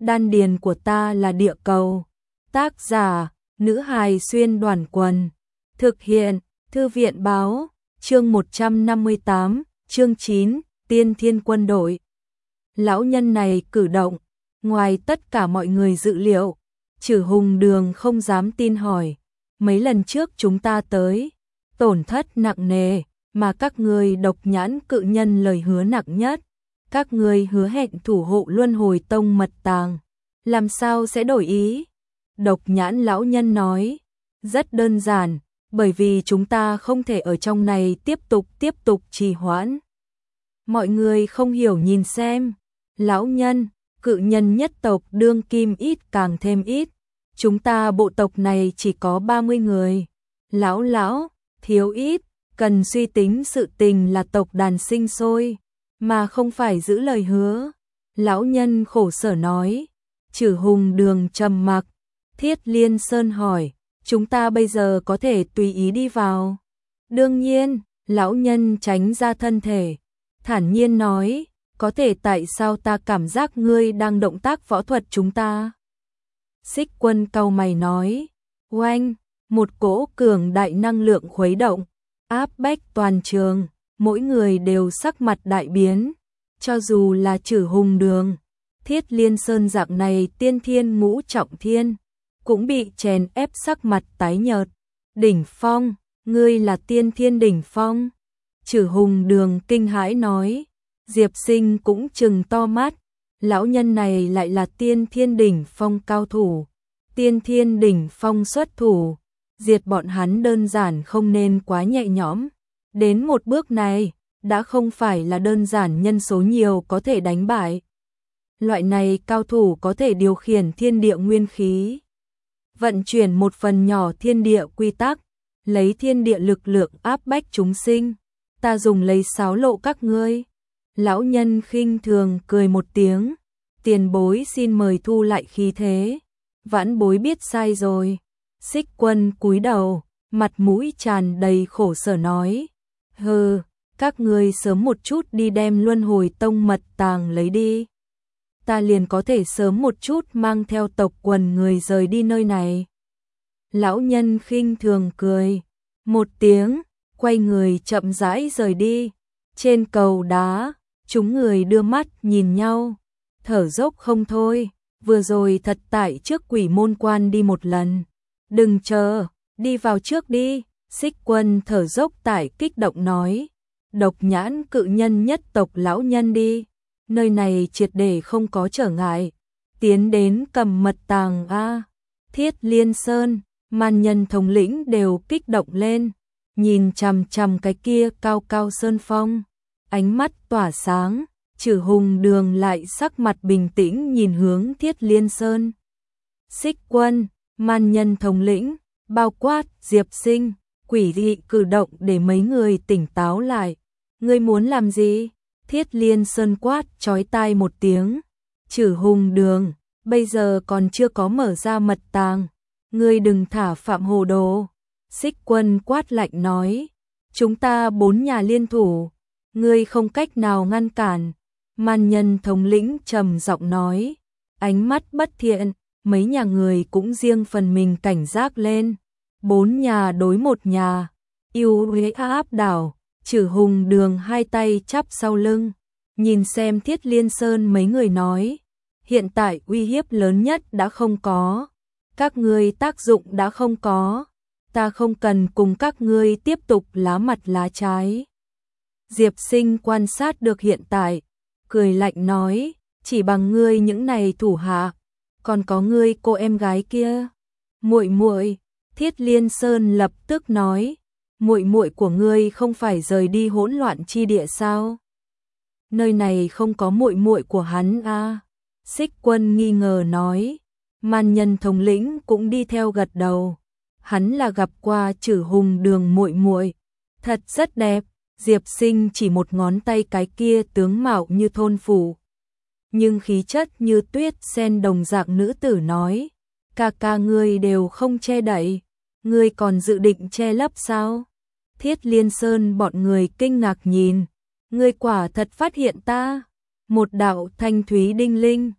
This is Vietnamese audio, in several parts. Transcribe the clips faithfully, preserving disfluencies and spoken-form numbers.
đan điền của ta là địa cầu. Tác giả, nữ hài xuyên đoàn quần. Thực hiện, thư viện báo, chương một trăm năm mươi tám, chương chín, tiên thiên quân đội. Lão nhân này cử động, ngoài tất cả mọi người dự liệu, Trử Hùng Đường không dám tin hỏi, mấy lần trước chúng ta tới, tổn thất nặng nề, mà các ngươi Độc Nhãn cự nhân lời hứa nặng nhất, các ngươi hứa hẹn thủ hộ Luân Hồi Tông mật tàng, làm sao sẽ đổi ý? Độc Nhãn lão nhân nói, rất đơn giản, bởi vì chúng ta không thể ở trong này tiếp tục tiếp tục trì hoãn. Mọi người không hiểu nhìn xem, lão nhân, cự nhân nhất tộc đương kim ít càng thêm ít, chúng ta bộ tộc này chỉ có ba mươi người. Lão lão, thiếu ít, cần suy tính sự tình là tộc đàn sinh sôi, mà không phải giữ lời hứa. Lão nhân khổ sở nói. Trử Hùng Đường trầm mặc. Thiết Liên Sơn hỏi, chúng ta bây giờ có thể tùy ý đi vào? Đương nhiên, lão nhân tránh ra thân thể, thản nhiên nói, có thể. Tại sao ta cảm giác ngươi đang động tác võ thuật chúng ta? Xích Quân cau mày nói, oanh, một cỗ cường đại năng lượng khuấy động, áp bách toàn trường, mỗi người đều sắc mặt đại biến, cho dù là Trử Hùng Đường, Thiết Liên Sơn dạng này tiên thiên ngũ trọng thiên, cũng bị chèn ép sắc mặt tái nhợt. Đỉnh phong, ngươi là tiên thiên đỉnh phong? Trử Hùng Đường kinh hãi nói. Diệp Sinh cũng trừng to mắt, lão nhân này lại là tiên thiên đỉnh phong cao thủ, tiên thiên đỉnh phong xuất thủ, diệt bọn hắn đơn giản không nên quá nhẹ nhõm. Đến một bước này, đã không phải là đơn giản nhân số nhiều có thể đánh bại. Loại này cao thủ có thể điều khiển thiên địa nguyên khí, vận chuyển một phần nhỏ thiên địa quy tắc, lấy thiên địa lực lượng áp bách chúng sinh. Ta dùng lấy sáo lộ các ngươi. Lão nhân khinh thường cười một tiếng, tiền bối xin mời thu lại khí thế, vãn bối biết sai rồi. Xích Quân cúi đầu, mặt mũi tràn đầy khổ sở nói, hừ, các ngươi sớm một chút đi đem Luân Hồi Tông mật tàng lấy đi, ta liền có thể sớm một chút mang theo tộc quần người rời đi nơi này. Lão nhân khinh thường cười một tiếng, quay người chậm rãi rời đi. Trên cầu đá, chúng người đưa mắt nhìn nhau, thở dốc không thôi. Vừa rồi thật tại trước Quỷ Môn Quan đi một lần. Đừng chờ, đi vào trước đi. Xích Quân thở dốc tại kích động nói. Độc Nhãn cự nhân nhất tộc lão nhân đi, nơi này triệt để không có trở ngại, tiến đến cầm mật tàng a. Thiết Liên Sơn, Man Nhân thống lĩnh đều kích động lên, nhìn chằm chằm cái kia cao cao sơn phong, ánh mắt tỏa sáng. Trử Hùng Đường lại sắc mặt bình tĩnh nhìn hướng Thiết Liên Sơn. Xích Quân, Man Nhân thống lĩnh, bao quát Diệp Sinh, quỷ dị cử động để mấy người tỉnh táo lại. Ngươi muốn làm gì? Thiết Liên Sơn quát chói tai một tiếng. Trử Hùng Đường, bây giờ còn chưa có mở ra mật tàng, ngươi đừng thả phạm hồ đồ. Xích Quân quát lạnh nói, chúng ta bốn nhà liên thủ, ngươi không cách nào ngăn cản. Man Nhân thống lĩnh trầm giọng nói, ánh mắt bất thiện, mấy nhà người cũng riêng phần mình cảnh giác lên. Bốn nhà đối một nhà, yêu huế áp đảo. Trử Hùng Đường hai tay chắp sau lưng, nhìn xem Thiết Liên Sơn mấy người nói, hiện tại uy hiếp lớn nhất đã không có, các ngươi tác dụng đã không có, ta không cần cùng các ngươi tiếp tục lá mặt lá trái. Diệp Sinh quan sát được hiện tại, cười lạnh nói, chỉ bằng ngươi những này thủ hạ, còn có ngươi cô em gái kia. Muội muội, Thiết Liên Sơn lập tức nói, muội muội của ngươi không phải rời đi hỗn loạn chi địa sao? Nơi này không có muội muội của hắn a. À? Xích Quân nghi ngờ nói. Man Nhân thống lĩnh cũng đi theo gật đầu. Hắn là gặp qua Trử Hùng Đường muội muội, thật rất đẹp. Diệp Sinh chỉ một ngón tay cái kia tướng mạo như thôn phủ, nhưng khí chất như tuyết sen đồng dạng nữ tử nói, ca ca ngươi đều không che đậy, ngươi còn dự định che lấp sao? Thiết Liên Sơn bọn người kinh ngạc nhìn, ngươi quả thật phát hiện ta. Một đạo thanh thúy đinh linh,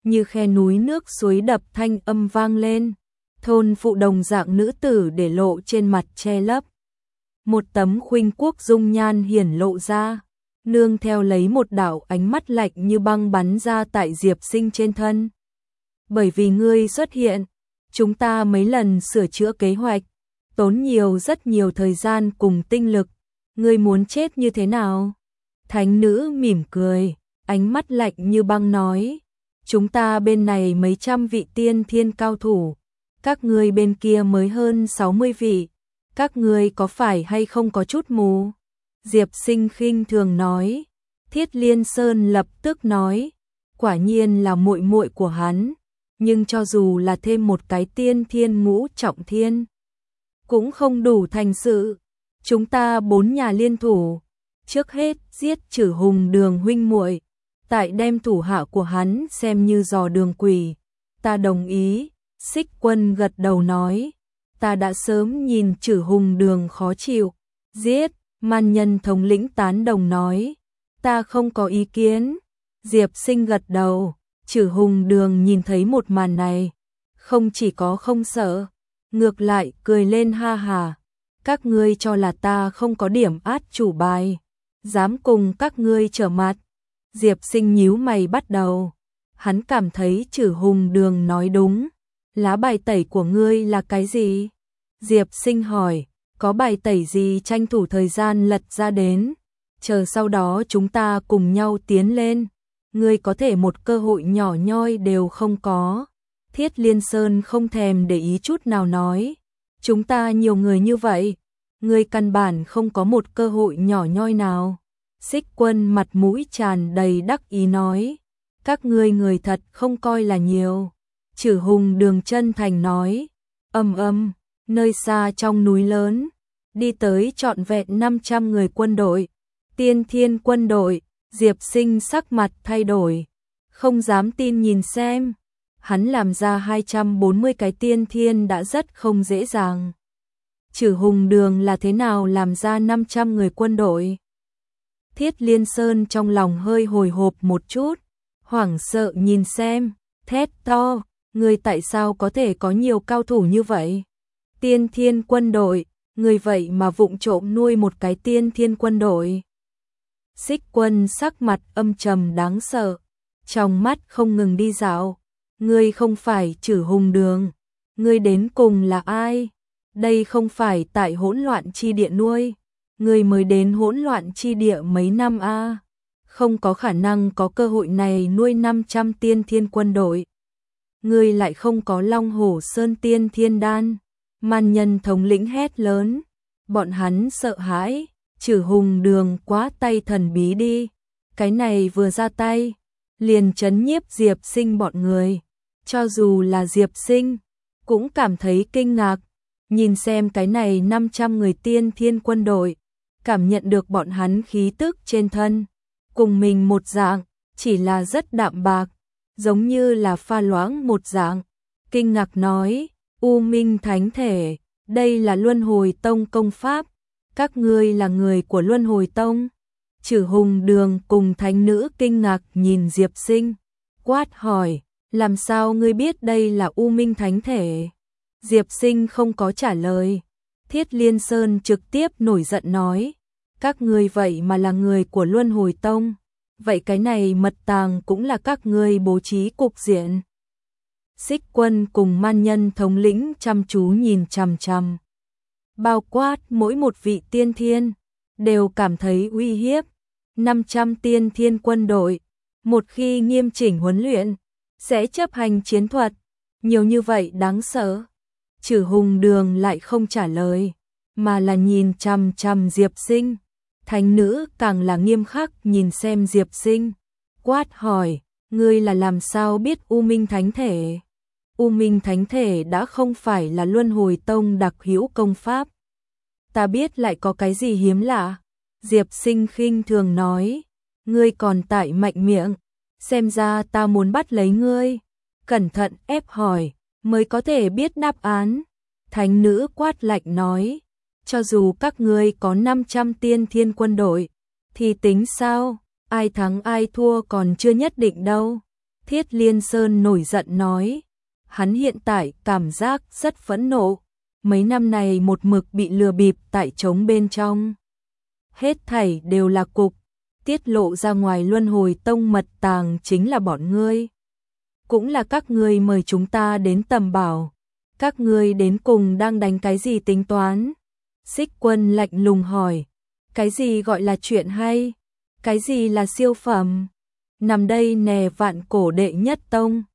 như khe núi nước suối đập thanh âm vang lên. Thôn phụ đồng dạng nữ tử để lộ trên mặt che lấp. Một tấm khuynh quốc dung nhan hiển lộ ra, nương theo lấy một đạo ánh mắt lạnh như băng bắn ra tại Diệp Sinh trên thân. Bởi vì ngươi xuất hiện, chúng ta mấy lần sửa chữa kế hoạch, tốn nhiều rất nhiều thời gian cùng tinh lực, ngươi muốn chết như thế nào? Thánh nữ mỉm cười, ánh mắt lạnh như băng nói, chúng ta bên này mấy trăm vị tiên thiên cao thủ, các ngươi bên kia mới hơn sáu mươi vị, các ngươi có phải hay không có chút mù? Diệp Sinh khinh thường nói. Thiết Liên Sơn lập tức nói, quả nhiên là muội muội của hắn, nhưng cho dù là thêm một cái tiên thiên ngũ trọng thiên, cũng không đủ thành sự. Chúng ta bốn nhà liên thủ, trước hết giết Trử Hùng Đường huynh muội, tại đem thủ hạ của hắn xem như dò đường quỷ. Ta đồng ý. Xích Quân gật đầu nói, ta đã sớm nhìn Trử Hùng Đường khó chịu, giết. Man Nhân thống lĩnh tán đồng nói, ta không có ý kiến. Diệp Sinh gật đầu. Trử Hùng Đường nhìn thấy một màn này, không chỉ có không sợ, ngược lại cười lên ha hà. Các ngươi cho là ta không có điểm át chủ bài, dám cùng các ngươi trở mặt. Diệp Sinh nhíu mày bắt đầu, hắn cảm thấy Trử Hùng Đường nói đúng. Lá bài tẩy của ngươi là cái gì? Diệp Sinh hỏi, có bài tẩy gì tranh thủ thời gian lật ra đến, chờ sau đó chúng ta cùng nhau tiến lên. Ngươi có thể một cơ hội nhỏ nhoi đều không có. Thiết Liên Sơn không thèm để ý chút nào nói, chúng ta nhiều người như vậy, ngươi căn bản không có một cơ hội nhỏ nhoi nào. Xích Quân mặt mũi tràn đầy đắc ý nói, các ngươi người thật không coi là nhiều. Trử Hùng Đường chân thành nói, âm âm, nơi xa trong núi lớn, đi tới trọn vẹn năm trăm người quân đội, tiên thiên quân đội. Diệp Sinh sắc mặt thay đổi, không dám tin nhìn xem, hắn làm ra hai trăm bốn mươi cái tiên thiên đã rất không dễ dàng. Trử Hùng Đường là thế nào làm ra năm trăm người quân đội? Thiết Liên Sơn trong lòng hơi hồi hộp một chút, hoảng sợ nhìn xem, thét to, người tại sao có thể có nhiều cao thủ như vậy? Tiên thiên quân đội, người vậy mà vụng trộm nuôi một cái tiên thiên quân đội. Xích Quân sắc mặt âm trầm đáng sợ, trong mắt không ngừng đi dạo. Ngươi không phải Trử Hùng Đường, ngươi đến cùng là ai? Đây không phải tại hỗn loạn chi địa nuôi, ngươi mới đến hỗn loạn chi địa mấy năm a? À? Không có khả năng có cơ hội này nuôi năm trăm tiên thiên quân đội. Ngươi lại không có Long Hổ Sơn tiên thiên đan. Man Nhân thống lĩnh hét lớn, bọn hắn sợ hãi. Trử Hùng Đường quá tay thần bí đi, cái này vừa ra tay, liền chấn nhiếp Diệp Sinh bọn người. Cho dù là Diệp Sinh, cũng cảm thấy kinh ngạc, nhìn xem cái này năm trăm người tiên thiên quân đội, cảm nhận được bọn hắn khí tức trên thân, cùng mình một dạng, chỉ là rất đạm bạc, giống như là pha loãng một dạng. Kinh ngạc nói, U Minh Thánh Thể, đây là Luân Hồi Tông công pháp. Các ngươi là người của Luân Hồi Tông? Trử Hùng Đường cùng thánh nữ kinh ngạc nhìn Diệp Sinh, quát hỏi, làm sao ngươi biết đây là U Minh Thánh Thể? Diệp Sinh không có trả lời. Thiết Liên Sơn trực tiếp nổi giận nói, các ngươi vậy mà là người của Luân Hồi Tông, vậy cái này mật tàng cũng là các ngươi bố trí cục diện. Xích Quân cùng Man Nhân thống lĩnh chăm chú nhìn chằm chằm, bao quát mỗi một vị tiên thiên, đều cảm thấy uy hiếp. năm trăm tiên thiên quân đội, một khi nghiêm chỉnh huấn luyện, sẽ chấp hành chiến thuật, nhiều như vậy đáng sợ. Trử Hùng Đường lại không trả lời, mà là nhìn chằm chằm Diệp Sinh. Thánh nữ càng là nghiêm khắc nhìn xem Diệp Sinh, quát hỏi, ngươi là làm sao biết U Minh Thánh Thể? U Minh Thánh Thể đã không phải là Luân Hồi Tông đặc hữu công pháp. Ta biết lại có cái gì hiếm lạ? Diệp Sinh khinh thường nói, ngươi còn tại mạnh miệng, xem ra ta muốn bắt lấy ngươi. Cẩn thận ép hỏi, mới có thể biết đáp án. Thánh nữ quát lạnh nói, cho dù các ngươi có năm trăm tiên thiên quân đội, thì tính sao? Ai thắng ai thua còn chưa nhất định đâu. Thiết Liên Sơn nổi giận nói, hắn hiện tại cảm giác rất phẫn nộ, mấy năm này một mực bị lừa bịp tại trống bên trong. Hết thảy đều là cục, tiết lộ ra ngoài Luân Hồi Tông mật tàng chính là bọn ngươi. Cũng là các ngươi mời chúng ta đến tầm bảo. Các ngươi đến cùng đang đánh cái gì tính toán? Xích Quân lạnh lùng hỏi. Cái gì gọi là chuyện hay? Cái gì là siêu phẩm? Nằm đây nè Vạn Cổ đệ nhất tông,